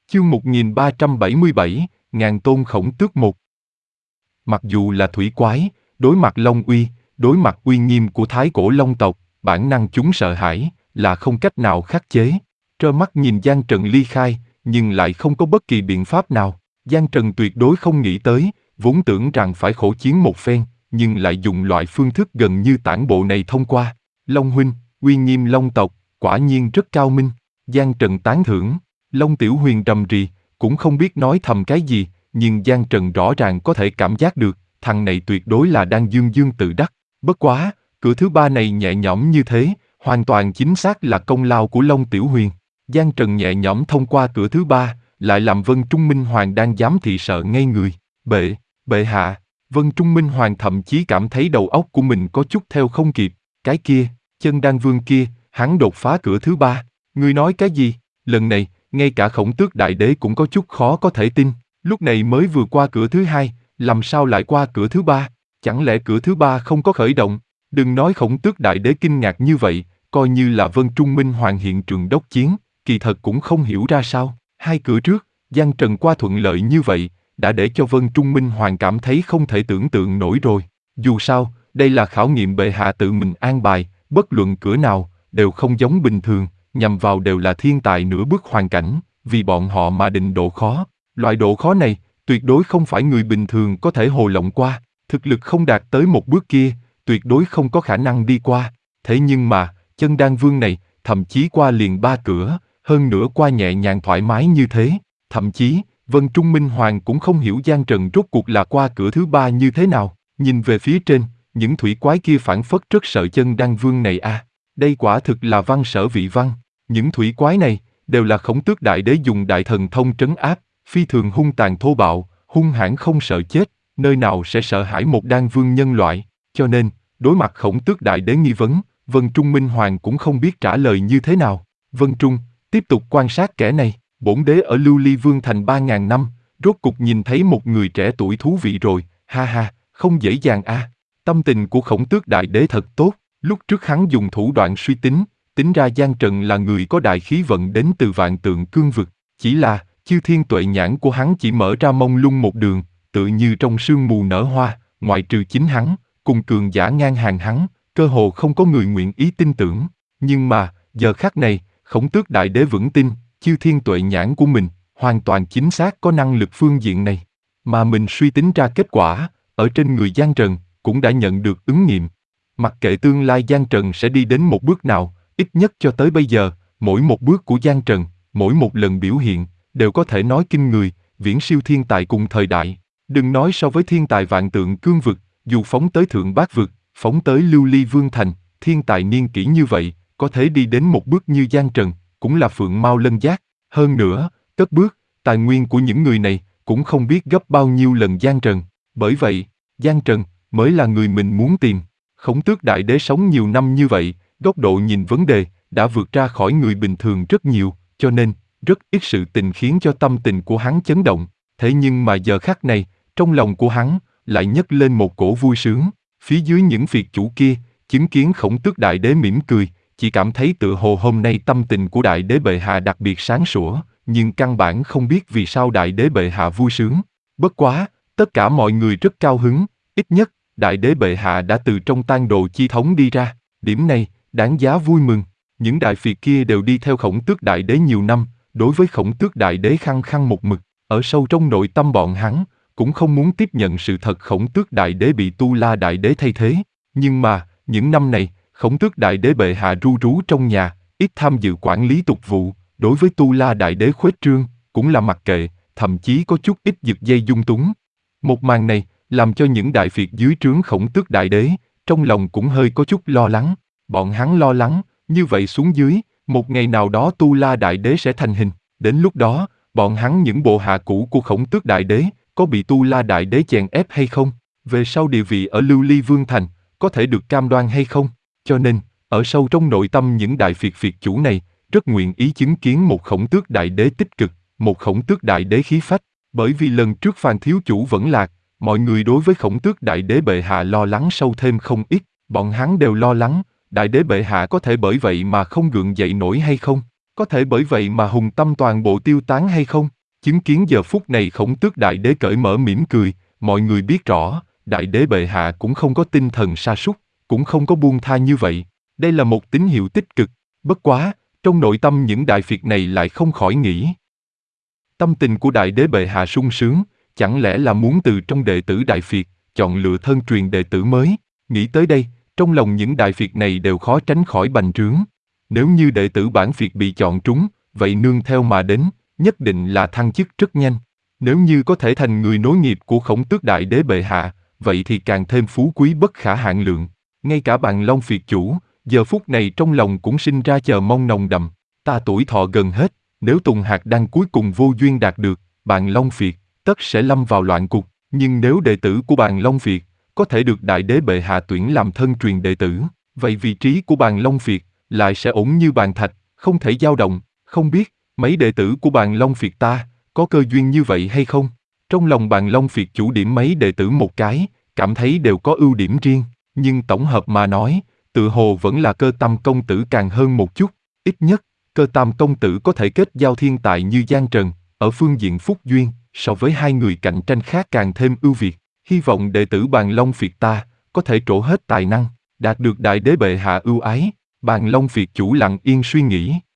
Chương 1377, Ngàn Tôn Khổng Tước 1. Mặc dù là thủy quái, đối mặt Long uy, đối mặt uy nghiêm của Thái Cổ Long tộc, bản năng chúng sợ hãi, là không cách nào khắc chế. Trơ mắt nhìn Giang Trần ly khai, nhưng lại không có bất kỳ biện pháp nào. Giang Trần tuyệt đối không nghĩ tới, vốn tưởng rằng phải khổ chiến một phen, nhưng lại dùng loại phương thức gần như tản bộ này thông qua. Long huynh, uy nghiêm Long tộc, quả nhiên rất cao minh. Giang Trần tán thưởng. Long Tiểu Huyền rầm rì, cũng không biết nói thầm cái gì, nhưng Giang Trần rõ ràng có thể cảm giác được, thằng này tuyệt đối là đang dương dương tự đắc. Bất quá, cửa thứ ba này nhẹ nhõm như thế, hoàn toàn chính xác là công lao của Long Tiểu Huyền. Giang Trần nhẹ nhõm thông qua cửa thứ ba, lại làm Vân Trung Minh Hoàng đang giám thị sợ ngây người. Bệ hạ, Vân Trung Minh Hoàng thậm chí cảm thấy đầu óc của mình có chút theo không kịp. Cái kia, Chân Đan Vương kia, hắn đột phá cửa thứ ba. Ngươi nói cái gì? Lần này, ngay cả Khổng Tước Đại Đế cũng có chút khó có thể tin. Lúc này mới vừa qua cửa thứ hai, làm sao lại qua cửa thứ ba? Chẳng lẽ cửa thứ ba không có khởi động? Đừng nói Khổng Tước Đại Đế kinh ngạc như vậy, coi như là Vân Trung Minh Hoàng hiện trường đốc chiến, kỳ thật cũng không hiểu ra sao. Hai cửa trước, Giang Trần qua thuận lợi như vậy, đã để cho Vân Trung Minh Hoàng cảm thấy không thể tưởng tượng nổi rồi. Dù sao, đây là khảo nghiệm bệ hạ tự mình an bài, bất luận cửa nào, đều không giống bình thường, nhằm vào đều là thiên tài nửa bước hoàn cảnh, vì bọn họ mà định độ khó. Loại độ khó này, tuyệt đối không phải người bình thường có thể hồ lộng qua, thực lực không đạt tới một bước kia, tuyệt đối không có khả năng đi qua. Thế nhưng mà, Chân Đan Vương này, thậm chí qua liền ba cửa, hơn nữa qua nhẹ nhàng thoải mái như thế. Thậm chí, Vân Trung Minh Hoàng cũng không hiểu Giang Trần rốt cuộc là qua cửa thứ ba như thế nào. Nhìn về phía trên, những thủy quái kia phảng phất rất sợ Chân Đan Vương này a. Đây quả thực là văn sở vị văn. Những thủy quái này, đều là Khổng Tước Đại Đế dùng đại thần thông trấn áp, phi thường hung tàn thô bạo, hung hãn không sợ chết, nơi nào sẽ sợ hãi một đan vương nhân loại. Cho nên, đối mặt Khổng Tước Đại Đế nghi vấn, Vân Trung Minh Hoàng cũng không biết trả lời như thế nào. Vân Trung, tiếp tục quan sát kẻ này. Bổn đế ở Lưu Ly Vương thành 3.000 năm, rốt cục nhìn thấy một người trẻ tuổi thú vị rồi, ha ha, không dễ dàng a. Tâm tình của Khổng Tước Đại Đế thật tốt, lúc trước hắn dùng thủ đoạn suy tính, tính ra Giang Trần là người có đại khí vận đến từ Vạn Tượng Cương vực, chỉ là, chư thiên tuệ nhãn của hắn chỉ mở ra mông lung một đường, tựa như trong sương mù nở hoa, ngoại trừ chính hắn, cùng cường giả ngang hàng hắn, cơ hồ không có người nguyện ý tin tưởng. Nhưng mà, giờ khắc này, Khổng Tước Đại Đế vững tin, chư thiên tuệ nhãn của mình, hoàn toàn chính xác có năng lực phương diện này. Mà mình suy tính ra kết quả, ở trên người Giang Trần, cũng đã nhận được ứng nghiệm. Mặc kệ tương lai Giang Trần sẽ đi đến một bước nào, ít nhất cho tới bây giờ, mỗi một bước của Giang Trần, mỗi một lần biểu hiện, đều có thể nói kinh người, viễn siêu thiên tài cùng thời đại. Đừng nói so với thiên tài Vạn Tượng Cương vực, dù phóng tới Thượng Bát vực, phóng tới Lưu Ly Vương thành, thiên tài niên kỷ như vậy, có thể đi đến một bước như Giang Trần, cũng là phượng mao lân giác. Hơn nữa, cất bước, tài nguyên của những người này, cũng không biết gấp bao nhiêu lần Giang Trần. Bởi vậy, Giang Trần, mới là người mình muốn tìm. Khổng Tước Đại Đế sống nhiều năm như vậy, góc độ nhìn vấn đề, đã vượt ra khỏi người bình thường rất nhiều, cho nên, rất ít sự tình khiến cho tâm tình của hắn chấn động. Thế nhưng mà giờ khắc này, trong lòng của hắn, lại nhấc lên một cổ vui sướng. Phía dưới những phiệt chủ kia, chứng kiến Khổng Tước Đại Đế mỉm cười, chỉ cảm thấy tựa hồ hôm nay tâm tình của Đại Đế bệ hạ đặc biệt sáng sủa, nhưng căn bản không biết vì sao Đại Đế bệ hạ vui sướng. Bất quá, tất cả mọi người rất cao hứng, ít nhất, Đại Đế bệ hạ đã từ trong tang đồ chi thống đi ra, điểm này, đáng giá vui mừng. Những đại phiệt kia đều đi theo Khổng Tước Đại Đế nhiều năm, đối với Khổng Tước Đại Đế khăng khăng một mực, ở sâu trong nội tâm bọn hắn, cũng không muốn tiếp nhận sự thật Khổng Tước Đại Đế bị Tu La Đại Đế thay thế. Nhưng mà, những năm này, Khổng Tước Đại Đế bệ hạ ru rú trong nhà, ít tham dự quản lý tục vụ, đối với Tu La Đại Đế khuếch trương, cũng là mặc kệ, thậm chí có chút ít giật dây dung túng. Một màn này, làm cho những đại phiệt dưới trướng Khổng Tước Đại Đế, trong lòng cũng hơi có chút lo lắng. Bọn hắn lo lắng, như vậy xuống dưới, một ngày nào đó Tu La Đại Đế sẽ thành hình. Đến lúc đó, bọn hắn những bộ hạ cũ của Khổng Tước Đại Đế, có bị Tu La Đại Đế chèn ép hay không? Về sau địa vị ở Lưu Ly Vương thành, có thể được cam đoan hay không? Cho nên, ở sâu trong nội tâm những đại phiệt chủ này, rất nguyện ý chứng kiến một Khổng Tước Đại Đế tích cực, một Khổng Tước Đại Đế khí phách. Bởi vì lần trước Phan thiếu chủ vẫn lạc, mọi người đối với Khổng Tước Đại Đế bệ hạ lo lắng sâu thêm không ít. Bọn hắn đều lo lắng, Đại Đế bệ hạ có thể bởi vậy mà không gượng dậy nổi hay không? Có thể bởi vậy mà hùng tâm toàn bộ tiêu tán hay không? Chứng kiến giờ phút này Khổng Tước Đại Đế cởi mở mỉm cười, mọi người biết rõ, Đại Đế bệ hạ cũng không có tinh thần sa sút, cũng không có buông tha như vậy. Đây là một tín hiệu tích cực. Bất quá, trong nội tâm những Đại Việt này lại không khỏi nghĩ. Tâm tình của Đại Đế bệ hạ sung sướng, chẳng lẽ là muốn từ trong đệ tử Đại Việt, chọn lựa thân truyền đệ tử mới. Nghĩ tới đây, trong lòng những Đại Việt này đều khó tránh khỏi bành trướng. Nếu như đệ tử bản Việt bị chọn trúng, vậy nương theo mà đến, nhất định là thăng chức rất nhanh. Nếu như có thể thành người nối nghiệp của Khổng Tước Đại Đế bệ hạ, vậy thì càng thêm phú quý bất khả hạn lượng. Ngay cả Bàn Long Việt chủ, giờ phút này trong lòng cũng sinh ra chờ mong nồng đậm. Ta tuổi thọ gần hết, nếu Tùng Hạc Đan cuối cùng vô duyên đạt được, Bàn Long Việt tất sẽ lâm vào loạn cục. Nhưng nếu đệ tử của Bàn Long Việt có thể được Đại Đế bệ hạ tuyển làm thân truyền đệ tử, vậy vị trí của Bàn Long Việt lại sẽ ổn như bàn thạch, không thể dao động. Không biết mấy đệ tử của Bàn Long Việt ta có cơ duyên như vậy hay không? Trong lòng Bàn Long Việt chủ điểm mấy đệ tử một cái, cảm thấy đều có ưu điểm riêng, nhưng tổng hợp mà nói, tự hồ vẫn là Cơ Tam công tử càng hơn một chút. Ít nhất, Cơ Tam công tử có thể kết giao thiên tài như Giang Trần, ở phương diện phúc duyên, so với hai người cạnh tranh khác càng thêm ưu việt. Hy vọng đệ tử Bàn Long Việt ta có thể trổ hết tài năng, đạt được Đại Đế bệ hạ ưu ái. Bàn Long Việt chủ lặng yên suy nghĩ.